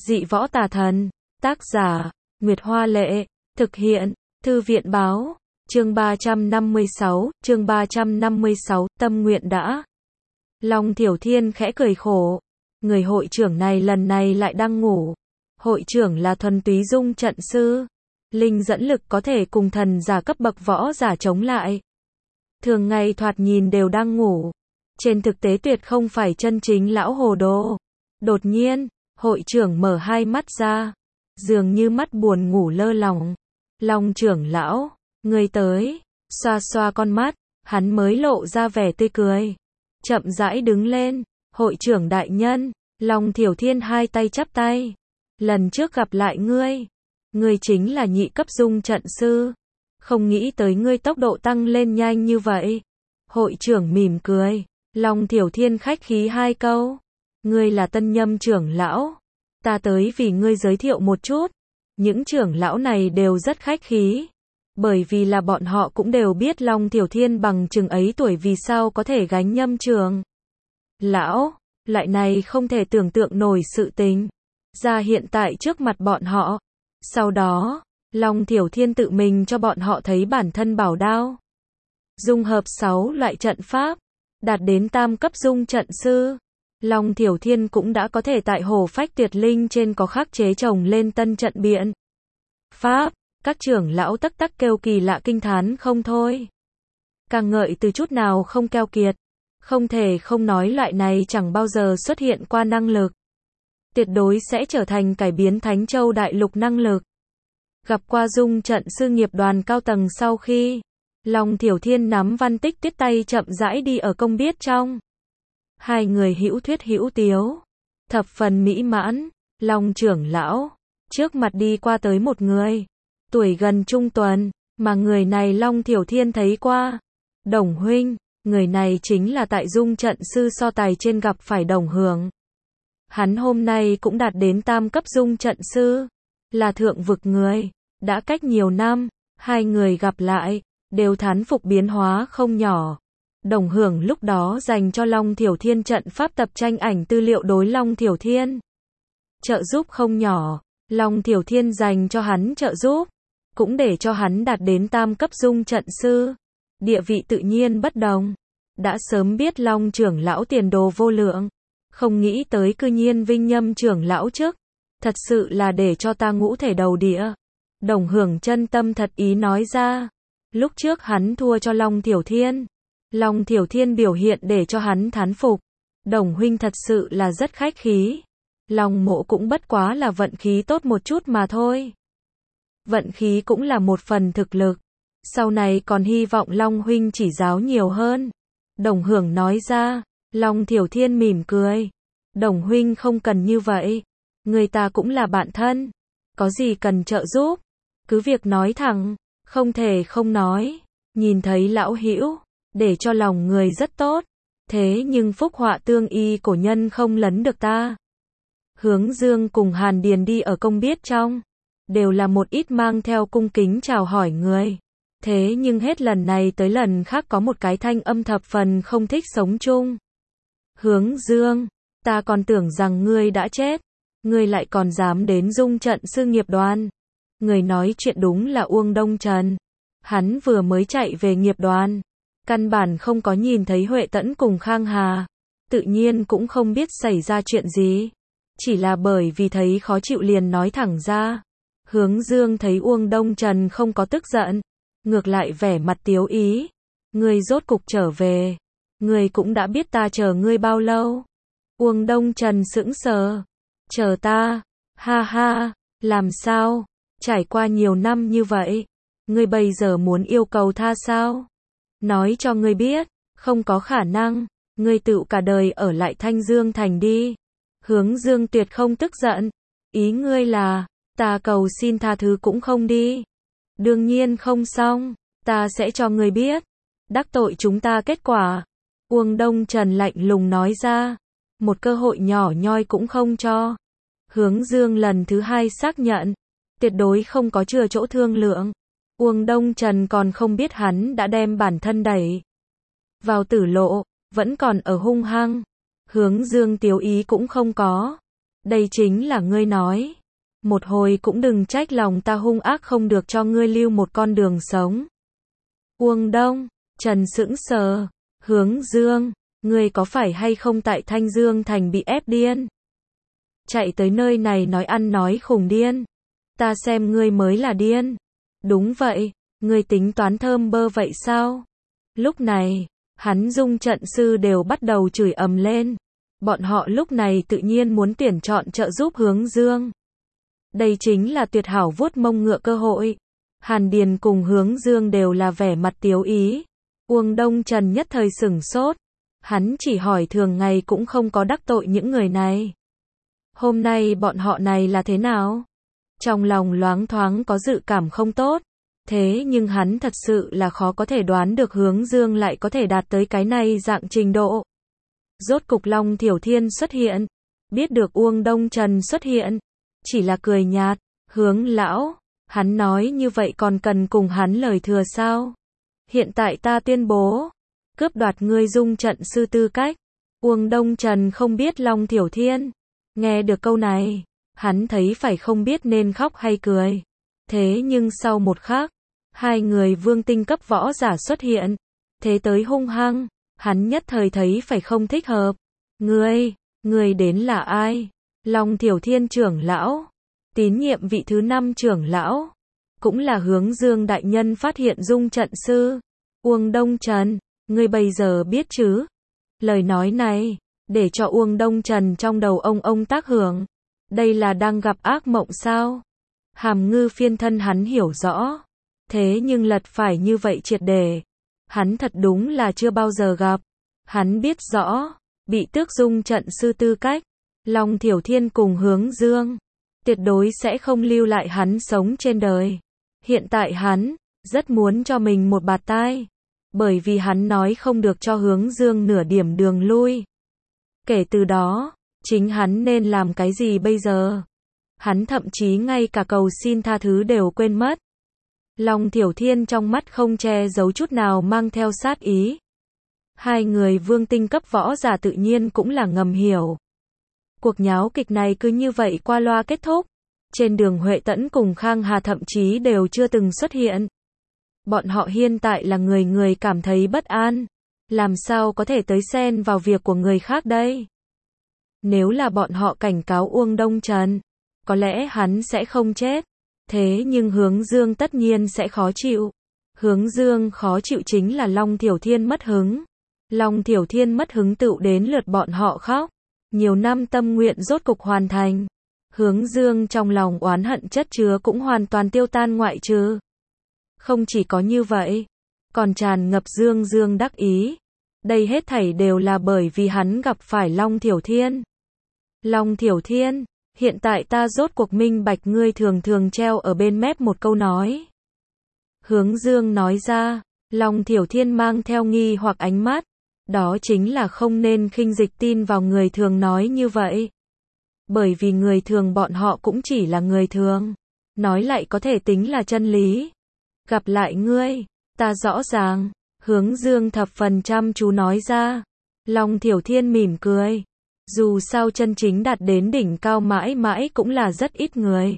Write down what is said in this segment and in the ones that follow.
Dị võ tà thần. Tác giả, Nguyệt Hoa Lệ. Thực hiện, Thư viện Báo. Chương 356, chương 356, tâm nguyện đã. Long Thiểu Thiên khẽ cười khổ. Người hội trưởng này lần này lại đang ngủ. Hội trưởng là thuần túy dung trận sư. Linh dẫn lực có thể cùng thần giả cấp bậc võ giả chống lại. Thường ngày thoạt nhìn đều đang ngủ. Trên thực tế tuyệt không phải chân chính lão hồ đồ. Đột nhiên, hội trưởng mở hai mắt ra. Dường như mắt buồn ngủ lơ lỏng. Long trưởng lão, người tới. Xoa xoa con mắt, hắn mới lộ ra vẻ tươi cười. Chậm rãi đứng lên. Hội trưởng đại nhân. Long Thiểu Thiên hai tay chắp tay. Lần trước gặp lại ngươi. Ngươi chính là nhị cấp dung trận sư. Không nghĩ tới ngươi tốc độ tăng lên nhanh như vậy. Hội trưởng mỉm cười. Long Thiểu Thiên khách khí hai câu. Ngươi là tân nhâm trưởng lão. Ta tới vì ngươi giới thiệu một chút. Những trưởng lão này đều rất khách khí. Bởi vì là bọn họ cũng đều biết Long Thiểu Thiên bằng chừng ấy tuổi vì sao có thể gánh nhâm trường. Lão, lại này không thể tưởng tượng nổi sự tình. Ra hiện tại trước mặt bọn họ. Sau đó, Long Thiểu Thiên tự mình cho bọn họ thấy bản thân bảo đao. Dung hợp 6 loại trận pháp. Đạt đến tam cấp dung trận sư. Long Thiểu Thiên cũng đã có thể tại Hồ Phách Tuyệt Linh trên có khắc chế chồng lên tân trận biện pháp. Các trưởng lão tắc tắc kêu kỳ lạ kinh thán không thôi. Càng ngợi từ chút nào không keo kiệt. Không thể không nói loại này chẳng bao giờ xuất hiện qua năng lực. Tuyệt đối sẽ trở thành cải biến Thánh Châu Đại Lục năng lực. Gặp qua dung trận sư nghiệp đoàn cao tầng sau khi Long Thiểu Thiên nắm văn tích tuyết tay chậm rãi đi ở công biết trong. Hai người hữu thuyết hữu tiếu. Thập phần mỹ mãn. Long trưởng lão. Trước mặt đi qua tới một người. Tuổi gần trung tuần. Mà người này Long Thiểu Thiên thấy qua. Đồng huynh. Người này chính là tại dung trận sư so tài trên gặp phải Đồng Hưởng. Hắn hôm nay cũng đạt đến tam cấp dung trận sư. Là thượng vực người. Đã cách nhiều năm. Hai người gặp lại. Đều thán phục biến hóa không nhỏ. Đồng Hưởng lúc đó dành cho Long Thiểu Thiên trận pháp tập tranh ảnh tư liệu đối Long Thiểu Thiên. Trợ giúp không nhỏ. Long Thiểu Thiên dành cho hắn trợ giúp. Cũng để cho hắn đạt đến tam cấp dung trận sư. Địa vị tự nhiên bất đồng. Đã sớm biết Long trưởng lão tiền đồ vô lượng. Không nghĩ tới cư nhiên vinh nhâm trưởng lão trước. Thật sự là để cho ta ngũ thể đầu địa. Đồng Hưởng chân tâm thật ý nói ra. Lúc trước hắn thua cho Long Thiểu Thiên. Long Thiểu Thiên biểu hiện để cho hắn thán phục. Đồng huynh thật sự là rất khách khí. Long mộ cũng bất quá là vận khí tốt một chút mà thôi. Vận khí cũng là một phần thực lực. Sau này còn hy vọng Long huynh chỉ giáo nhiều hơn. Đồng Hưởng nói ra. Long Thiểu Thiên mỉm cười. Đồng huynh không cần như vậy. Người ta cũng là bạn thân. Có gì cần trợ giúp. Cứ việc nói thẳng. Không thể không nói. Nhìn thấy lão hữu. Để cho lòng người rất tốt. Thế nhưng phúc họa tương y cổ nhân không lấn được ta. Hướng Dương cùng Hàn Điền đi ở công biết trong. Đều là một ít mang theo cung kính chào hỏi người. Thế nhưng hết lần này tới lần khác có một cái thanh âm thập phần không thích sống chung. Hướng Dương, ta còn tưởng rằng ngươi đã chết. Ngươi lại còn dám đến dung trận sư nghiệp đoàn. Người nói chuyện đúng là Uông Đông Trần. Hắn vừa mới chạy về nghiệp đoàn. Căn bản không có nhìn thấy Huệ Tẫn cùng Khang Hà. Tự nhiên cũng không biết xảy ra chuyện gì. Chỉ là bởi vì thấy khó chịu liền nói thẳng ra. Hướng Dương thấy Uông Đông Trần không có tức giận. Ngược lại vẻ mặt tiếu ý. Ngươi rốt cục trở về. Ngươi cũng đã biết ta chờ ngươi bao lâu. Uông Đông Trần sững sờ. Chờ ta. Ha ha. Làm sao? Trải qua nhiều năm như vậy. Ngươi bây giờ muốn yêu cầu tha sao? Nói cho ngươi biết. Không có khả năng. Ngươi tự cả đời ở lại Thanh Dương Thành đi. Hướng Dương tuyệt không tức giận. Ý ngươi là. Ta cầu xin tha thứ cũng không đi. Đương nhiên không xong. Ta sẽ cho ngươi biết. Đắc tội chúng ta kết quả. Uông Đông Trần lạnh lùng nói ra. Một cơ hội nhỏ nhoi cũng không cho. Hướng Dương lần thứ hai xác nhận. Tuyệt đối không có chừa chỗ thương lượng. Uông Đông Trần còn không biết hắn đã đem bản thân đẩy vào tử lộ. Vẫn còn ở hung hăng. Hướng Dương tiếu ý cũng không có. Đây chính là ngươi nói. Một hồi cũng đừng trách lòng ta hung ác không được cho ngươi lưu một con đường sống. Uông Đông, Trần sững sờ, Hướng Dương, ngươi có phải hay không tại Thanh Dương Thành bị ép điên? Chạy tới nơi này nói ăn nói khùng điên. Ta xem ngươi mới là điên. Đúng vậy, ngươi tính toán thơm bơ vậy sao? Lúc này, hắn Dung trận sư đều bắt đầu chửi ầm lên. Bọn họ lúc này tự nhiên muốn tuyển chọn trợ giúp Hướng Dương. Đây chính là tuyệt hảo vuốt mông ngựa cơ hội. Hàn Điền cùng Hướng Dương đều là vẻ mặt tiếu ý. Uông Đông Trần nhất thời sửng sốt. Hắn chỉ hỏi thường ngày cũng không có đắc tội những người này. Hôm nay bọn họ này là thế nào? Trong lòng loáng thoáng có dự cảm không tốt. Thế nhưng hắn thật sự là khó có thể đoán được Hướng Dương lại có thể đạt tới cái này dạng trình độ. Rốt cục Long Thiểu Thiên xuất hiện. Biết được Uông Đông Trần xuất hiện. Chỉ là cười nhạt. Hướng lão, hắn nói như vậy còn cần cùng hắn lời thừa sao? Hiện tại ta tuyên bố. Cướp đoạt ngươi Dung trận sư tư cách. Uông Đông Trần không biết Long Thiểu Thiên. Nghe được câu này. Hắn thấy phải không biết nên khóc hay cười. Thế nhưng sau một khắc. Hai người vương tinh cấp võ giả xuất hiện. Thế tới hung hăng. Hắn nhất thời thấy phải không thích hợp. Ngươi đến là ai? Long Thiểu Thiên trưởng lão. Tín nhiệm vị thứ 5 trưởng lão. Cũng là Hướng Dương đại nhân phát hiện Dung trận sư. Uông Đông Trần, ngươi bây giờ biết chứ? Lời nói này, để cho Uông Đông Trần trong đầu ông tác hưởng. Đây là đang gặp ác mộng sao? Hàm Ngư phiên thân hắn hiểu rõ. Thế nhưng lật phải như vậy triệt để. Hắn thật đúng là chưa bao giờ gặp. Hắn biết rõ, bị tước Dung trận sư tư cách. Long Thiểu Thiên cùng Hướng Dương. Tuyệt đối sẽ không lưu lại hắn sống trên đời. Hiện tại hắn, rất muốn cho mình một bạt tai. Bởi vì hắn nói không được cho Hướng Dương nửa điểm đường lui. Kể từ đó, chính hắn nên làm cái gì bây giờ? Hắn thậm chí ngay cả cầu xin tha thứ đều quên mất. Long Thiểu Thiên trong mắt không che giấu chút nào mang theo sát ý. Hai người vương tinh cấp võ giả tự nhiên cũng là ngầm hiểu. Cuộc nháo kịch này cứ như vậy qua loa kết thúc. Trên đường Huệ Tẫn cùng Khang Hà thậm chí đều chưa từng xuất hiện. Bọn họ hiện tại là người cảm thấy bất an. Làm sao có thể tới xen vào việc của người khác đây? Nếu là bọn họ cảnh cáo Uông Đông Trần, có lẽ hắn sẽ không chết. Thế nhưng Hướng Dương tất nhiên sẽ khó chịu. Hướng Dương khó chịu chính là Long Thiểu Thiên mất hứng. Long Thiểu Thiên mất hứng tựu đến lượt bọn họ khóc. Nhiều năm tâm nguyện rốt cục hoàn thành. Hướng Dương trong lòng oán hận chất chứa cũng hoàn toàn tiêu tan ngoại trừ. Không chỉ có như vậy, còn tràn ngập Dương đắc ý. Đây hết thảy đều là bởi vì hắn gặp phải Long Thiểu Thiên. Long Thiểu Thiên, hiện tại ta rốt cuộc minh bạch ngươi thường treo ở bên mép một câu nói. Hướng Dương nói ra, Long Thiểu Thiên mang theo nghi hoặc ánh mắt. Đó chính là không nên khinh dịch tin vào người thường nói như vậy. Bởi vì người thường bọn họ cũng chỉ là người thường. Nói lại có thể tính là chân lý. Gặp lại ngươi, ta rõ ràng. Hướng Dương thập phần chăm chú nói ra. Long Thiểu Thiên mỉm cười. Dù sao chân chính đạt đến đỉnh cao mãi mãi cũng là rất ít người.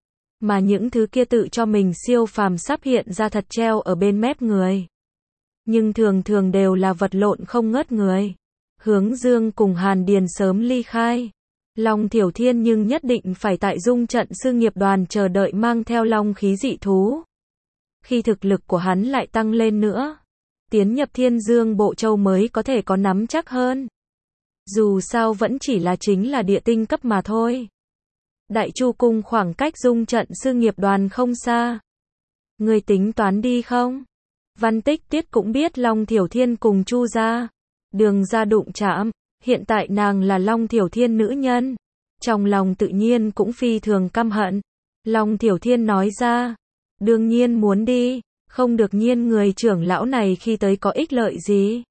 Mà những thứ kia tự cho mình siêu phàm sắp hiện ra thật treo ở bên mép người. Nhưng thường đều là vật lộn không ngớt người. Hướng Dương cùng Hàn Điền sớm ly khai. Long Thiểu Thiên nhưng nhất định phải tại Dung trận sư nghiệp đoàn chờ đợi mang theo long khí dị thú. Khi thực lực của hắn lại tăng lên nữa, tiến nhập Thiên Dương Bộ Châu mới có thể có nắm chắc hơn. Dù sao vẫn chỉ là chính là địa tinh cấp mà thôi. Đại Chu Cung khoảng cách Dung trận sư nghiệp đoàn không xa. Người tính toán đi không? Văn Tích Tiết cũng biết Long Thiểu Thiên cùng Chu gia, Đường gia đụng chạm. Hiện tại nàng là Long Thiểu Thiên nữ nhân. Trong lòng tự nhiên cũng phi thường căm hận. Long Thiểu Thiên nói ra. Đương nhiên muốn đi. Không được nhiên người trưởng lão này khi tới có ích lợi gì.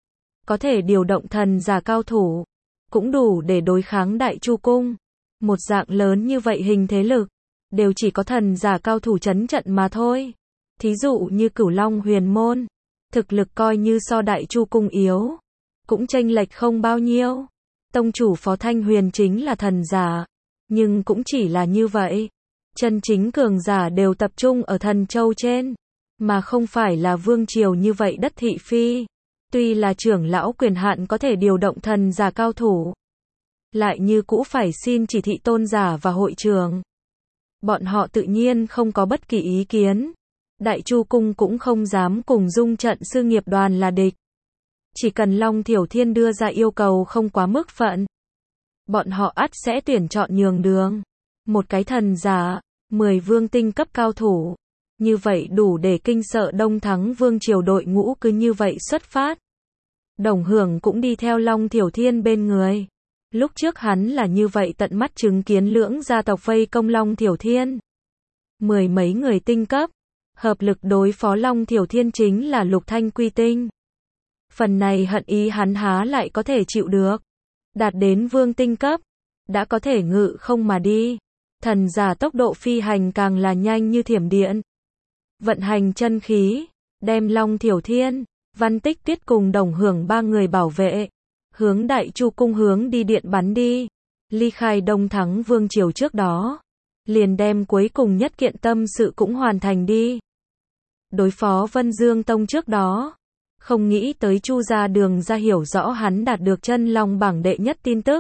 Có thể điều động thần giả cao thủ. Cũng đủ để đối kháng Đại Chu Cung. Một dạng lớn như vậy hình thế lực. Đều chỉ có thần giả cao thủ trấn trận mà thôi. Thí dụ như Cửu Long Huyền Môn. Thực lực coi như so Đại Chu Cung yếu. Cũng chênh lệch không bao nhiêu. Tông chủ Phó Thanh Huyền chính là thần giả, nhưng cũng chỉ là như vậy. Chân chính cường giả đều tập trung ở Thần Châu trên, mà không phải là vương triều như vậy đất thị phi. Tuy là trưởng lão quyền hạn có thể điều động thần giả cao thủ, lại như cũ phải xin chỉ thị tôn giả và hội trưởng. Bọn họ tự nhiên không có bất kỳ ý kiến. Đại Chu Cung cũng không dám cùng Dung Trận Sư Nghiệp Đoàn là địch. Chỉ cần Long Thiểu Thiên đưa ra yêu cầu không quá mức phận, bọn họ ắt sẽ tuyển chọn nhường đường. Một cái thần giả, 10 vương tinh cấp cao thủ, như vậy đủ để kinh sợ Đông Thắng vương triều. Đội ngũ cứ như vậy xuất phát. Đồng Hưởng cũng đi theo Long Thiểu Thiên bên người. Lúc trước hắn là như vậy tận mắt chứng kiến lưỡng gia tộc vây công Long Thiểu Thiên. 10 mấy người tinh cấp, hợp lực đối phó Long Thiểu Thiên chính là Lục Thanh Quy Tinh. Phần này hận ý hắn há lại có thể chịu được. Đạt đến vương tinh cấp, đã có thể ngự không mà đi. Thần giả tốc độ phi hành càng là nhanh như thiểm điện. Vận hành chân khí, đem Long Thiểu Thiên, Văn Tích Tuyết cùng Đồng Hưởng 3 người bảo vệ, hướng Đại Chu Cung hướng đi điện bắn đi. Ly khai Đông Thắng vương triều trước đó, liền đem cuối cùng nhất kiện tâm sự cũng hoàn thành đi. Đối phó Vân Dương Tông trước đó, không nghĩ tới Chu gia Đường ra hiểu rõ hắn đạt được chân long bảng đệ nhất tin tức.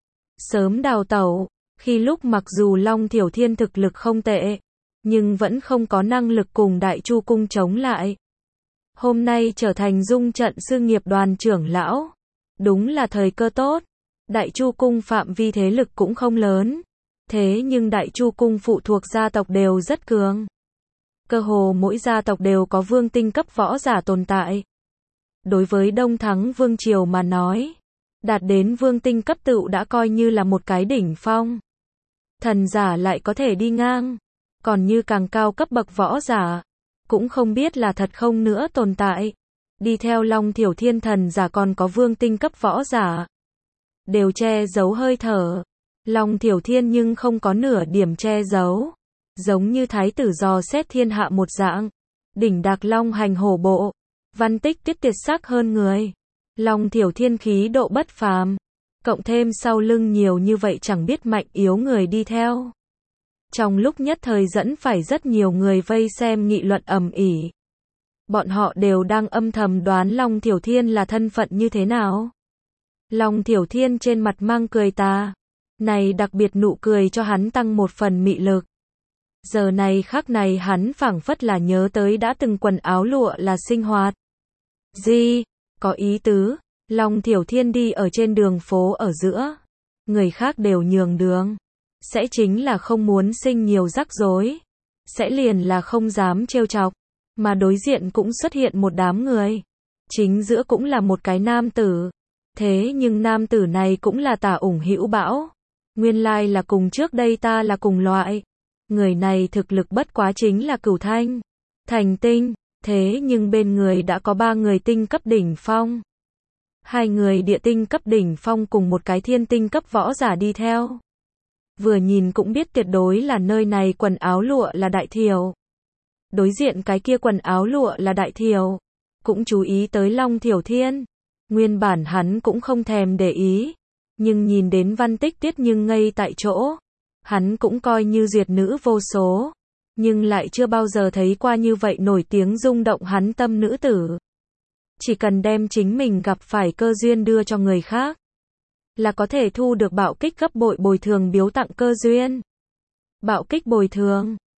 Sớm đào tẩu, khi lúc mặc dù Long Thiểu Thiên thực lực không tệ, nhưng vẫn không có năng lực cùng Đại Chu Cung chống lại. Hôm nay trở thành Dung Trận Sư Nghiệp Đoàn trưởng lão, đúng là thời cơ tốt. Đại Chu Cung phạm vi thế lực cũng không lớn, thế nhưng Đại Chu Cung phụ thuộc gia tộc đều rất cường. Cơ hồ mỗi gia tộc đều có vương tinh cấp võ giả tồn tại. Đối với Đông Thắng vương triều mà nói, đạt đến vương tinh cấp tựu đã coi như là một cái đỉnh phong. Thần giả lại có thể đi ngang, còn như càng cao cấp bậc võ giả, cũng không biết là thật không nữa tồn tại. Đi theo Long Thiểu Thiên thần giả còn có vương tinh cấp võ giả, đều che giấu hơi thở. Long Thiểu Thiên nhưng không có nửa điểm che giấu, giống như thái tử dò xét thiên hạ một dạng. Đỉnh đạc long hành hổ bộ, Văn Tích Tuyết tuyệt sắc hơn người. Long Thiểu Thiên khí độ bất phàm, cộng thêm sau lưng nhiều như vậy chẳng biết mạnh yếu người đi theo. Trong lúc nhất thời dẫn phải rất nhiều người vây xem nghị luận ầm ĩ. Bọn họ đều đang âm thầm đoán Long Thiểu Thiên là thân phận như thế nào. Long Thiểu Thiên trên mặt mang cười tà, này đặc biệt nụ cười cho hắn tăng một phần mị lực. Giờ này khắc này hắn phảng phất là nhớ tới đã từng quần áo lụa là sinh hoạt. Gì? Có ý tứ. Long Thiểu Thiên đi ở trên đường phố ở giữa, người khác đều nhường đường, sẽ chính là không muốn sinh nhiều rắc rối, sẽ liền là không dám trêu chọc, mà đối diện cũng xuất hiện một đám người, chính giữa cũng là một cái nam tử, thế nhưng nam tử này cũng là Tả Ủng Hữu Bão, nguyên lai là cùng trước đây ta là cùng loại, người này thực lực bất quá chính là Cửu Thanh, thành tinh, thế nhưng bên người đã có 3 người tinh cấp đỉnh phong. 2 người địa tinh cấp đỉnh phong cùng một cái thiên tinh cấp võ giả đi theo. Vừa nhìn cũng biết tuyệt đối là nơi này quần áo lụa là đại thiểu. Đối diện cái kia quần áo lụa là đại thiểu, cũng chú ý tới Long Thiểu Thiên. Nguyên bản hắn cũng không thèm để ý, nhưng nhìn đến Văn Tích Tuyết nhưng ngây tại chỗ. Hắn cũng coi như duyệt nữ vô số, nhưng lại chưa bao giờ thấy qua như vậy nổi tiếng rung động hắn tâm nữ tử. Chỉ cần đem chính mình gặp phải cơ duyên đưa cho người khác, là có thể thu được bạo kích gấp bội bồi thường biếu tặng cơ duyên. Bạo kích bồi thường,